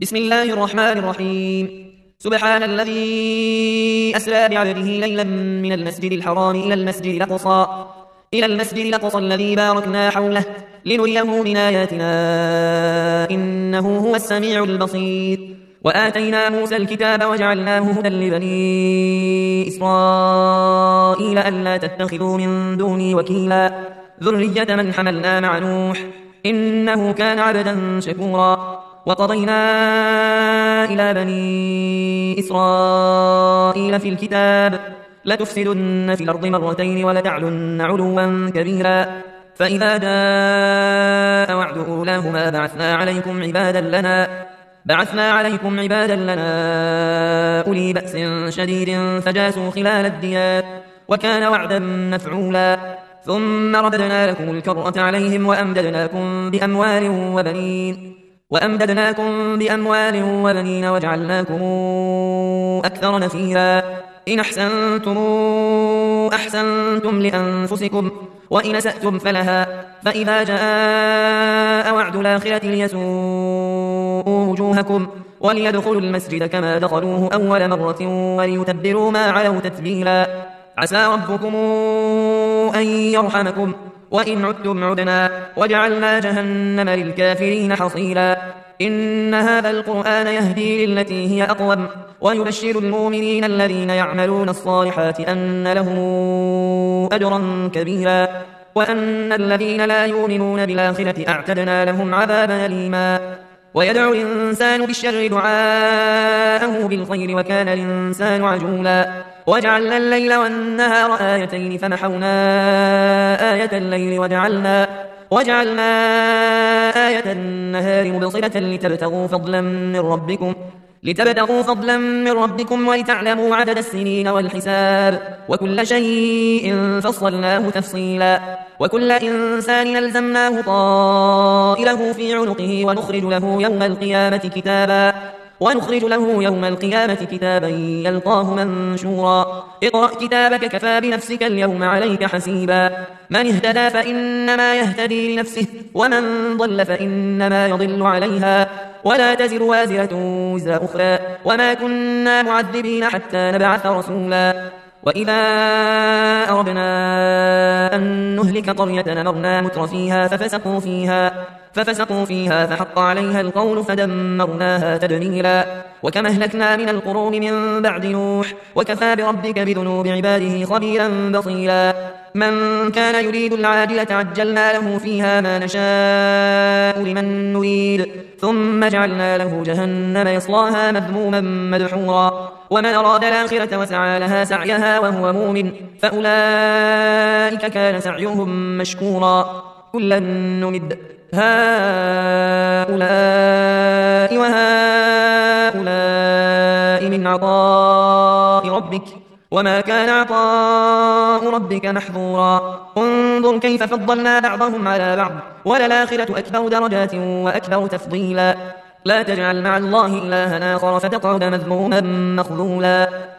بسم الله الرحمن الرحيم. سبحان الذي أسرى بعبده ليلا من المسجد الحرام إلى المسجد الأقصى الذي باركنا حوله لنريه من آياتنا إنه هو السميع البصير. وآتينا موسى الكتاب وجعلناه هدى لبني إسرائيل ألا تتخذوا من دوني وكيلا ذرية من حملنا مع نوح إنه كان عبدا شكورا. وقضينا إلى بني إسرائيل في الكتاب لتفسدن في الأرض مرتين ولتعلن علوا كبيرا فإذا جاء وعد أولاهما بعثنا عليكم عبادا لنا أولي بأس شديد فجاسوا خلال الديار وكان وعدا مفعولا. ثم رددنا لكم الكرة عليهم وأمددناكم بأموال وجعلناكم أكثر نفيرا. إن أحسنتم أحسنتم لأنفسكم وإن أسأتم فلها فإذا جاء وعد الآخرة ليسوءوا وجوهكم وليدخلوا المسجد كما دخلوه أول مرة وليتبروا ما علوا تتبيلا. عسى ربكم أن يرحمكم وإن عدتم عدنا وجعلنا جهنم للكافرين حصيلا. إن هذا القرآن يهدي للتي هي أقوم ويبشر المؤمنين الذين يعملون الصالحات أن لهم أجرا كبيرا وأن الذين لا يؤمنون بالآخرة أعتدنا لهم عذابا أليما. ويدعو الإنسان بالشر دعاءه بالخير وكان الإنسان عجولا. وجعلنا الليل والنهار آيتين فمحونا آية الليل وجعلنا آية النهار مبصرة لتبتغوا فضلا من ربكم ولتعلموا عدد السنين والحساب وكل شيء فصلناه تفصيلا. وكل إنسان ألزمناه طائره في عنقه ونخرج له يوم القيامة كتابا يلقاه منشورا. اقرأ كتابك كفى بنفسك اليوم عليك حسيبا. من اهتدى فإنما يهتدي لنفسه ومن ضل فإنما يضل عليها ولا تزر وازرة وزر أخرى وما كنا معذبين حتى نبعث رسولا. وإذا أردنا أن نهلك قرية أمرنا متر فيها ففسقوا فيها فحق عليها القول فدمرناها تدميرا. وكما أهلكنا من القرون من بعد نوح وكفى بربك بذنوب عباده خبيرا بصيرا. من كان يريد العاجلة عجلنا له فيها ما نشاء لمن نريد ثم جعلنا له جهنم يصلاها مذموما مدحورا. ومن أراد الآخرة وسعى لها سعيها وهو مؤمن فأولئك كان سعيهم مشكورا. كلا نمد هؤلاء وهؤلاء من عطاء ربك وما كان عطاء ربك محظورا. انظر كيف فضلنا بعضهم على بعض وللآخرة أكبر درجات وأكبر تفضيلا. لا تجعل مع الله إلها آخر فتقعد مذموما مخذولا.